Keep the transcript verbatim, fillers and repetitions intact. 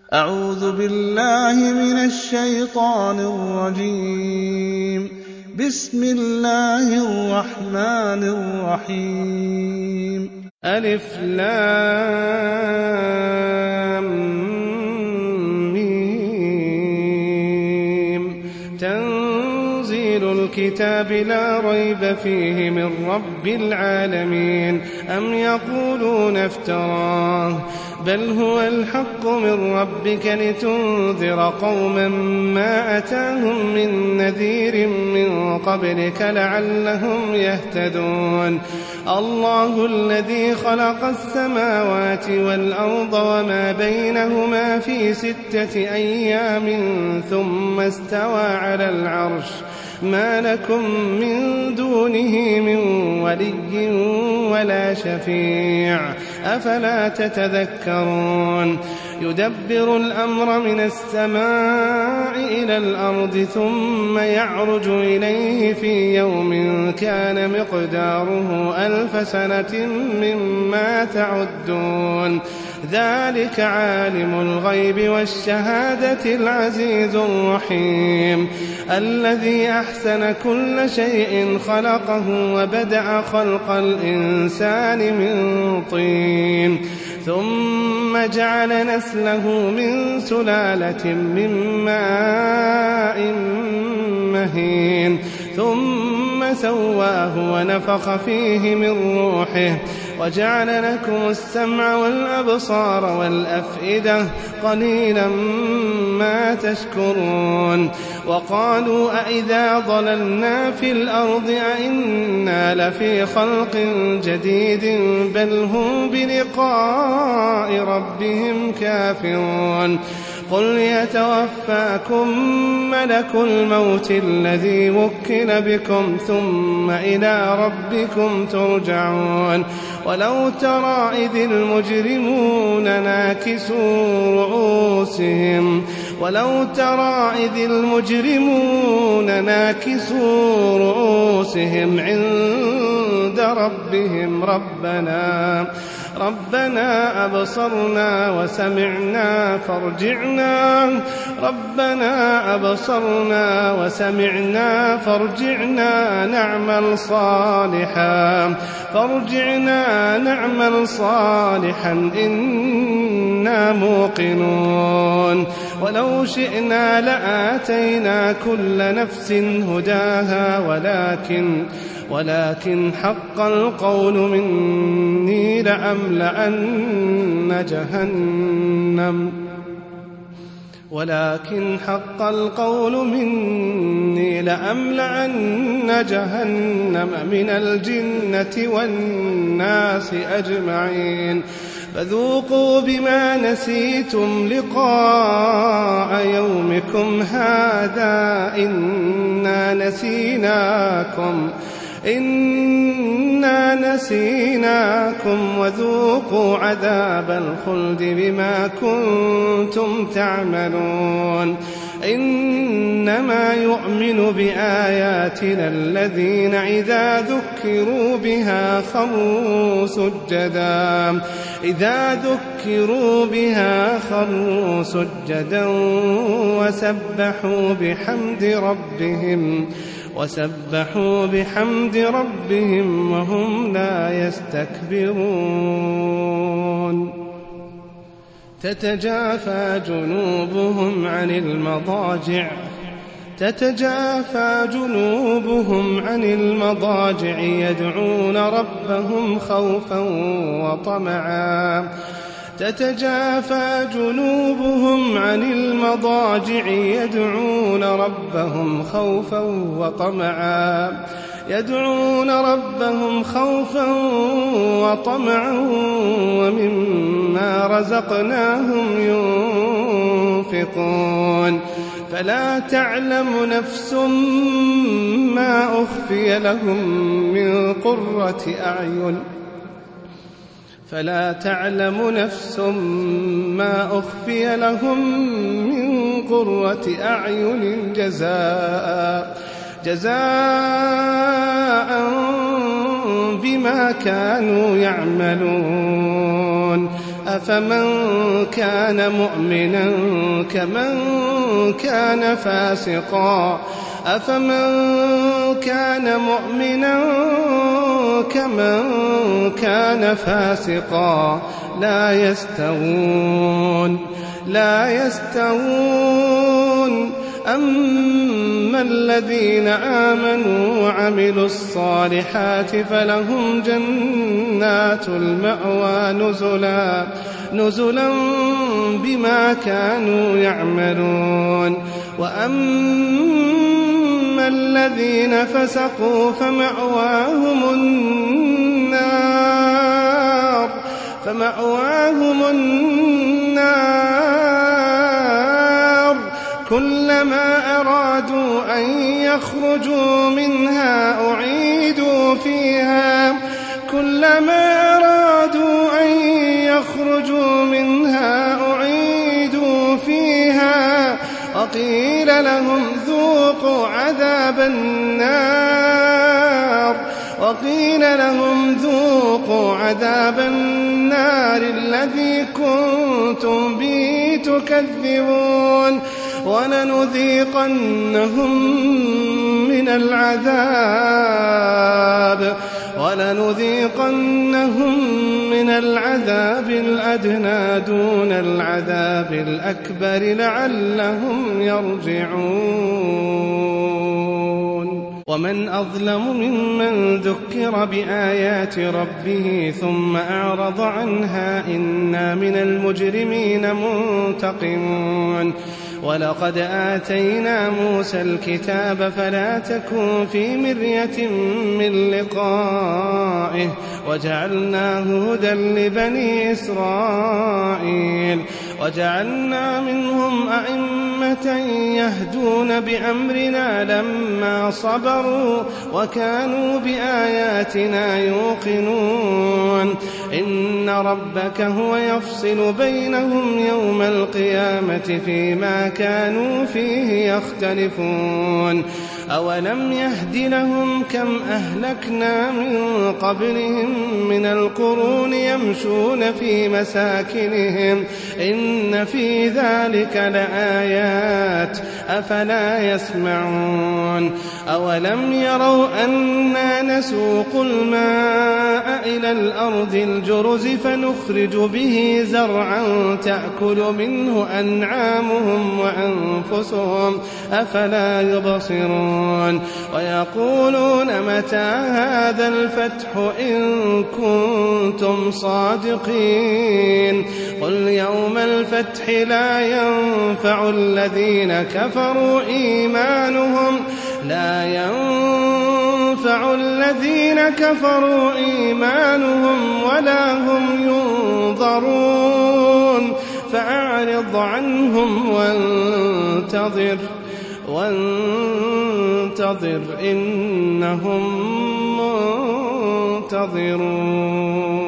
أعوذ بالله من الشيطان الرجيم. بسم الله الرحمن الرحيم. ألف لام ميم. تنزيل الكتاب لا ريب فيه من رب العالمين. أم يقولون افتراه بل هو الحق من ربك لتنذر قوما ما أتاهم من نذير من قبلك لعلهم يهتدون. الله الذي خلق السماوات والأرض وما بينهما في ستة أيام ثم استوى على العرش ما لكم من دونه من ولي ولا شفيع أفلا تتذكرون. يدبر الأمر من السماء إلى الأرض ثم يعرج إليه في يوم كان مقداره ألف سنة مما تعدون. ذلك عالم الغيب والشهادة العزيز الرحيم الذي أحسن كل شيء خلقه وبدأ خلق الإنسان من طين ثم جعل نسله من سلالة من ماء مهين ثم سواه ونفخ فيه من روحه وجعل لكم السمع والأبصار والأفئدة قليلا ما تشكرون. وقالوا أئذا ضللنا في الأرض أئنا لفي خلق جديد بل هم بلقاء ربهم كافرون. قل يتوفاكم ملك الموت الذي وكل بكم ثم إلى ربكم ترجعون. ولو ترى إذ المجرمون ناكسوا رؤوسهم ولو ترى إذ المجرمون ناكسوا رؤوسهم عند ربهم ربنا ربنا أبصرنا وسمعنا فارجعنا ربنا أبصرنا وسمعنا فارجعنا نعمل صالحا فارجعنا نعمل صالحا إنا موقنون. ولو شئنا لآتينا كل نفس هداها ولكن ولكن حق القول مني لأملأن جهنم ولكن حق القول مني لأملأن جهنم من الجنة والناس أجمعين. فذوقوا بما نسيتم لقاء يومكم هذا إنا نسيناكم إنا نسيناكم وذوقوا عذاب الخلد بما كنتم تعملون. إنما يؤمن بآياتنا الذين إذا ذكروا بها خروا سجدا إذا ذكروا بها خروا سجدا وسبحوا بحمد ربهم وسبحوا بحمد ربهم وهم لا يستكبرون. تتجافى جنوبهم عن المضاجع تتجافى جنوبهم عن المضاجع يدعون ربهم خوفا وطمعا تتجافى جنوبهم عن المضاجع يدعون ربهم خوفا وطمعا يدعون ربهم خوفا وطمعا ومما رزقناهم ينفقون. فلا تعلم نفس ما أخفي لهم من قرة أعين فلا تعلم نفس ما أخفي لهم من قرة أعين جزاء جزاء بما كانوا يعملون. أفمن كان مؤمنا كمن كان فاسقا أفمن كان مؤمنا كمن كان فاسقا لا يستوون لا يستوون أما الذين آمنوا وعملوا الصالحات فلهم جنات المأوى نزلا نزلا بما كانوا يعملون وأما الذين فسقوا فمأواهم النار فمأواهم النار كلما أرادوا أن يخرجوا منها أعيدوا فيها كلما أرادوا أن يخرجوا منها أعيدوا فيها وقيل لهم ذوقوا عذاب النار وقيل لهم ذوقوا عذاب النار الذي كنتم به تكذبون ولنذيقنهم من العذاب ولنذيقنهم من العذاب الأدنى دون العذاب الأكبر لعلهم يرجعون ومن أظلم ممن ذكر بآيات ربه ثم أعرض عنها إنا من المجرمين منتقمون ولقد آتينا موسى الكتاب فلا تكن في مرية من لقائه وجعلناه هدى لبني إسرائيل وجعلنا منهم أئمة يهدون بأمرنا لما صبروا وكانوا بآياتنا يوقنون إن ربك هو يفصل بينهم يوم القيامة فيما كانوا فيه يختلفون أولم يهد لهم كم أهلكنا من قبلهم من القرون يمشون في مساكنهم إن في ذلك لآيات أفلا يسمعون أولم يروا أنا نسوق الماء إلى الأرض الجرز فنخرج به زرعا تأكل منه أنعامهم وأنفسهم أفلا يبصرون ويقولون متى هذا الفتح إن كنتم صادقين قل يوم الفتح لا ينفع الذين كفروا إيمانهم لا ينفع الذين كفروا إيمانهم ولا هم ينظرون فأعرض عنهم وانتظر وانتظر إنهم منتظرون.